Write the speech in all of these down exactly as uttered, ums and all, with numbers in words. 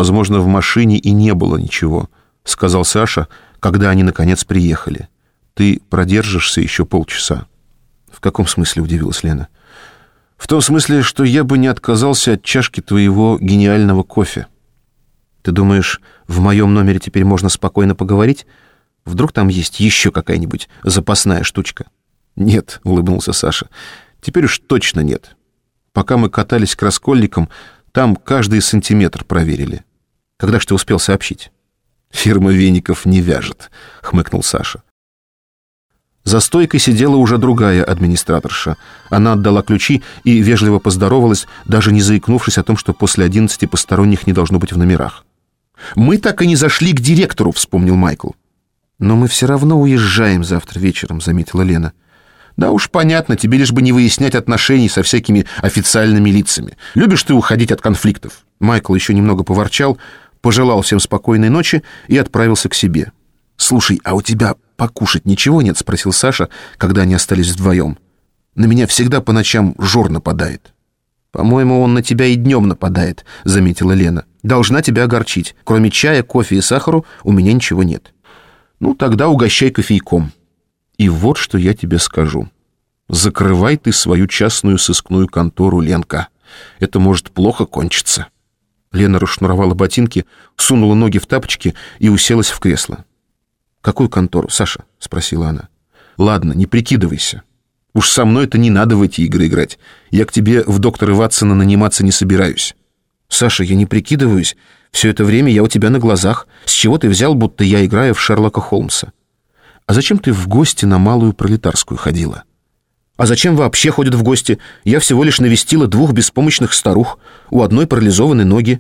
Возможно, в машине и не было ничего, сказал Саша, когда они наконец приехали. Ты продержишься еще полчаса. В каком смысле, удивилась Лена? В том смысле, что я бы не отказался от чашки твоего гениального кофе. Ты думаешь, в моем номере теперь можно спокойно поговорить? Вдруг там есть еще какая-нибудь запасная штучка? Нет, улыбнулся Саша. Теперь уж точно нет. Пока мы катались к Раскольникам, там каждый сантиметр проверили. Когда ж ты успел сообщить? Фирма веников не вяжет, хмыкнул Саша. За стойкой сидела уже другая администраторша. Она отдала ключи и вежливо поздоровалась, даже не заикнувшись о том, что после одиннадцати посторонних не должно быть в номерах. «Мы так и не зашли к директору», — вспомнил Майкл. «Но мы все равно уезжаем завтра вечером», — заметила Лена. «Да уж понятно, тебе лишь бы не выяснять отношений со всякими официальными лицами. Любишь ты уходить от конфликтов». Майкл еще немного поворчал, пожелал всем спокойной ночи и отправился к себе. «Слушай, а у тебя покушать ничего нет?» — спросил Саша, когда они остались вдвоем. «На меня всегда по ночам жор нападает». «По-моему, он на тебя и днем нападает», — заметила Лена. «Должна тебя огорчить. Кроме чая, кофе и сахару у меня ничего нет». «Ну, тогда угощай кофейком. И вот что я тебе скажу. Закрывай ты свою частную сыскную контору, Ленка. Это может плохо кончиться». Лена расшнуровала ботинки, сунула ноги в тапочки и уселась в кресло. «Какую контору, Саша?» — спросила она. «Ладно, не прикидывайся. Уж со мной-то не надо в эти игры играть. Я к тебе в доктора Ватсона наниматься не собираюсь». «Саша, я не прикидываюсь. Все это время я у тебя на глазах. С чего ты взял, будто я играю в Шерлока Холмса? А зачем ты в гости на Малую Пролетарскую ходила?» «А зачем вообще ходят в гости? Я всего лишь навестила двух беспомощных старух. У одной парализованы ноги».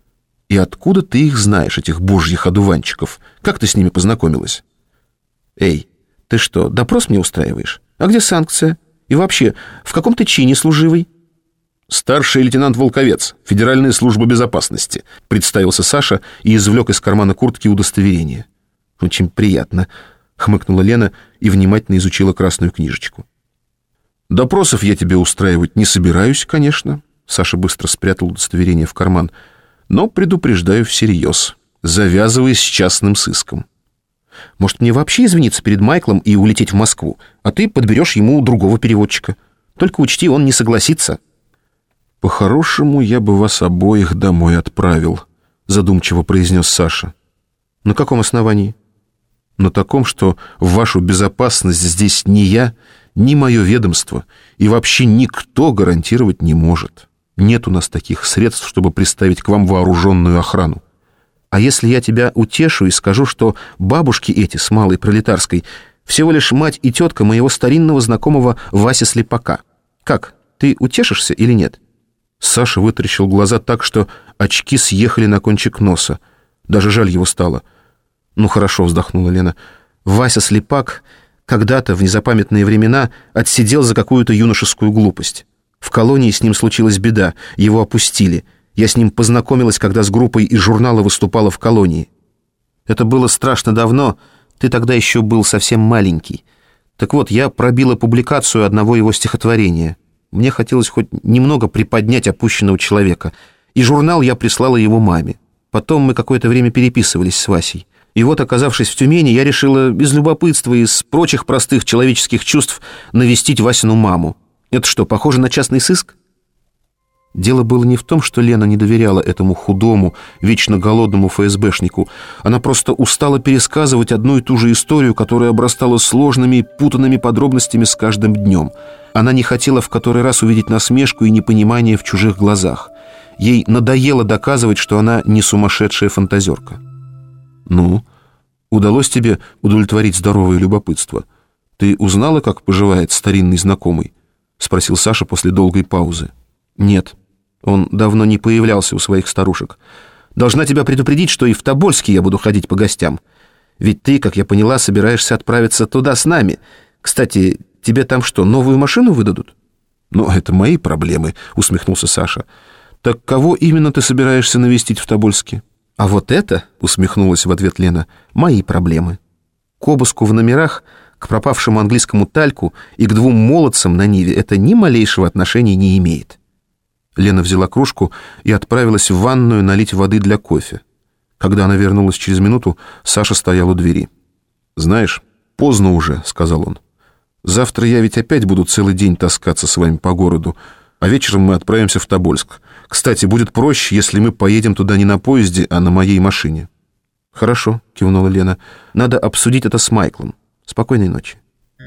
«И откуда ты их знаешь, этих божьих одуванчиков? Как ты с ними познакомилась?» «Эй, ты что, допрос мне устраиваешь? А где санкция? И вообще, в каком ты чине служивый?» «Старший лейтенант Волковец, Федеральная служба безопасности», — представился Саша и извлек из кармана куртки удостоверение. «Очень приятно», — хмыкнула Лена и внимательно изучила красную книжечку. «Допросов я тебе устраивать не собираюсь, конечно», — Саша быстро спрятал удостоверение в карман, «но предупреждаю всерьез. Завязывай с частным сыском». «Может, мне вообще извиниться перед Майклом и улететь в Москву, а ты подберешь ему другого переводчика? Только учти, он не согласится». «По-хорошему, я бы вас обоих домой отправил», — задумчиво произнес Саша. «На каком основании?» «На таком, что в вашу безопасность здесь ни я, ни мое ведомство, и вообще никто гарантировать не может. Нет у нас таких средств, чтобы приставить к вам вооруженную охрану». «А если я тебя утешу и скажу, что бабушки эти с Малой Пролетарской всего лишь мать и тетка моего старинного знакомого Васи Слепака? Как, ты утешишься или нет?» Саша вытаращил глаза так, что очки съехали на кончик носа. Даже жаль его стало. «Ну хорошо», — вздохнула Лена. «Вася Слепак когда-то, в незапамятные времена, отсидел за какую-то юношескую глупость. В колонии с ним случилась беда, его опустили. Я с ним познакомилась, когда с группой из журнала выступала в колонии. Это было страшно давно, ты тогда еще был совсем маленький. Так вот, я пробила публикацию одного его стихотворения. Мне хотелось хоть немного приподнять опущенного человека, и журнал я прислала его маме. Потом мы какое-то время переписывались с Васей. И вот, оказавшись в Тюмени, я решила из любопытства и из прочих простых человеческих чувств навестить Васину маму. Это что, похоже на частный сыск?» Дело было не в том, что Лена не доверяла этому худому, вечно голодному ФСБшнику. Она просто устала пересказывать одну и ту же историю, которая обрастала сложными и путанными подробностями с каждым днем. Она не хотела в который раз увидеть насмешку и непонимание в чужих глазах. Ей надоело доказывать, что она не сумасшедшая фантазерка. «Ну, удалось тебе удовлетворить здоровое любопытство? Ты узнала, как поживает старинный знакомый?» — спросил Саша после долгой паузы. «Нет, он давно не появлялся у своих старушек. Должна тебя предупредить, что и в Тобольске я буду ходить по гостям. Ведь ты, как я поняла, собираешься отправиться туда с нами. Кстати, тебе там что, новую машину выдадут?» «Ну, это мои проблемы», — усмехнулся Саша. «Так кого именно ты собираешься навестить в Тобольске?» «А вот это», — усмехнулась в ответ Лена, — «мои проблемы. К обыску в номерах, к пропавшему английскому тальку и к двум молодцам на Ниве это ни малейшего отношения не имеет». Лена взяла кружку и отправилась в ванную налить воды для кофе. Когда она вернулась через минуту, Саша стоял у двери. «Знаешь, поздно уже», — сказал он. «Завтра я ведь опять буду целый день таскаться с вами по городу, а вечером мы отправимся в Тобольск. Кстати, будет проще, если мы поедем туда не на поезде, а на моей машине». «Хорошо», — кивнула Лена. «Надо обсудить это с Майклом. Спокойной ночи».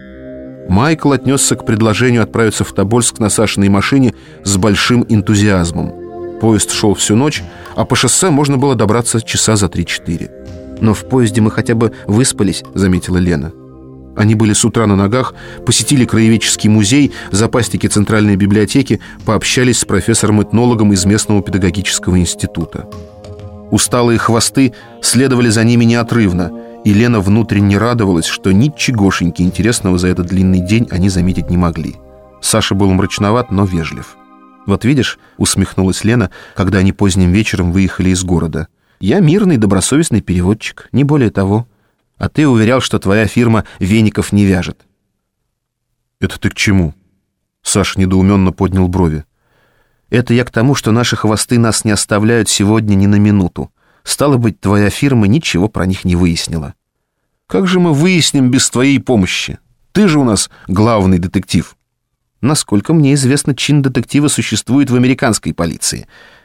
Майкл отнесся к предложению отправиться в Тобольск на Сашиной машине с большим энтузиазмом. Поезд шел всю ночь, а по шоссе можно было добраться часа за три-четыре. «Но в поезде мы хотя бы выспались», — заметила Лена. Они были с утра на ногах, посетили краеведческий музей, запасники Центральной библиотеки, пообщались с профессором-этнологом из местного педагогического института. Усталые хвосты следовали за ними неотрывно, и Лена внутренне радовалась, что ничегошеньки интересного за этот длинный день они заметить не могли. Саша был мрачноват, но вежлив. «Вот видишь», — усмехнулась Лена, когда они поздним вечером выехали из города, «я мирный, добросовестный переводчик, не более того. А ты уверял, что твоя фирма веников не вяжет». «Это ты к чему?» Саша недоуменно поднял брови. «Это я к тому, что наши хвосты нас не оставляют сегодня ни на минуту. Стало быть, твоя фирма ничего про них не выяснила». «Как же мы выясним без твоей помощи? Ты же у нас главный детектив». «Насколько мне известно, чин детектива существует в американской полиции.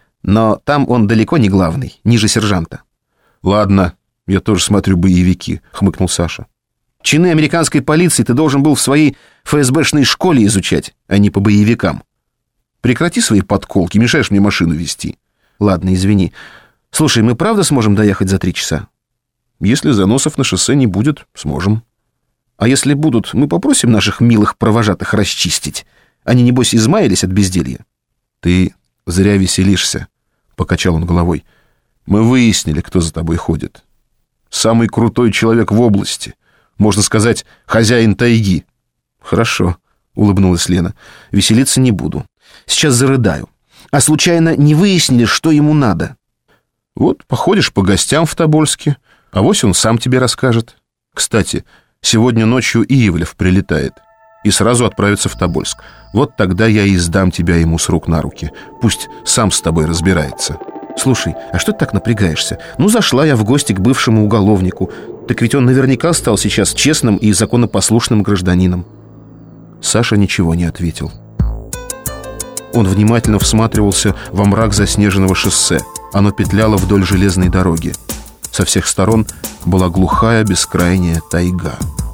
Но там он далеко не главный, ниже сержанта». «Ладно, я тоже смотрю боевики», — хмыкнул Саша. «Чины американской полиции ты должен был в своей эф эс бэшной школе изучать, а не по боевикам. Прекрати свои подколки, мешаешь мне машину вести». «Ладно, извини. Слушай, мы правда сможем доехать за три часа?» «Если заносов на шоссе не будет, сможем». «А если будут, мы попросим наших милых провожатых расчистить. Они, небось, измаялись от безделья». «Ты зря веселишься», — покачал он головой. «Мы выяснили, кто за тобой ходит. Самый крутой человек в области. Можно сказать, хозяин тайги». «Хорошо», — улыбнулась Лена. «Веселиться не буду. Сейчас зарыдаю. А случайно не выяснили, что ему надо?» «Вот походишь по гостям в Тобольске, авось он сам тебе расскажет. Кстати, сегодня ночью Иевлев прилетает и сразу отправится в Тобольск. Вот тогда я и сдам тебя ему с рук на руки. Пусть сам с тобой разбирается». «Слушай, а что ты так напрягаешься? Ну, зашла я в гости к бывшему уголовнику. Так ведь он наверняка стал сейчас честным и законопослушным гражданином». Саша ничего не ответил. Он внимательно всматривался во мрак заснеженного шоссе. Оно петляло вдоль железной дороги. Со всех сторон была глухая бескрайняя тайга.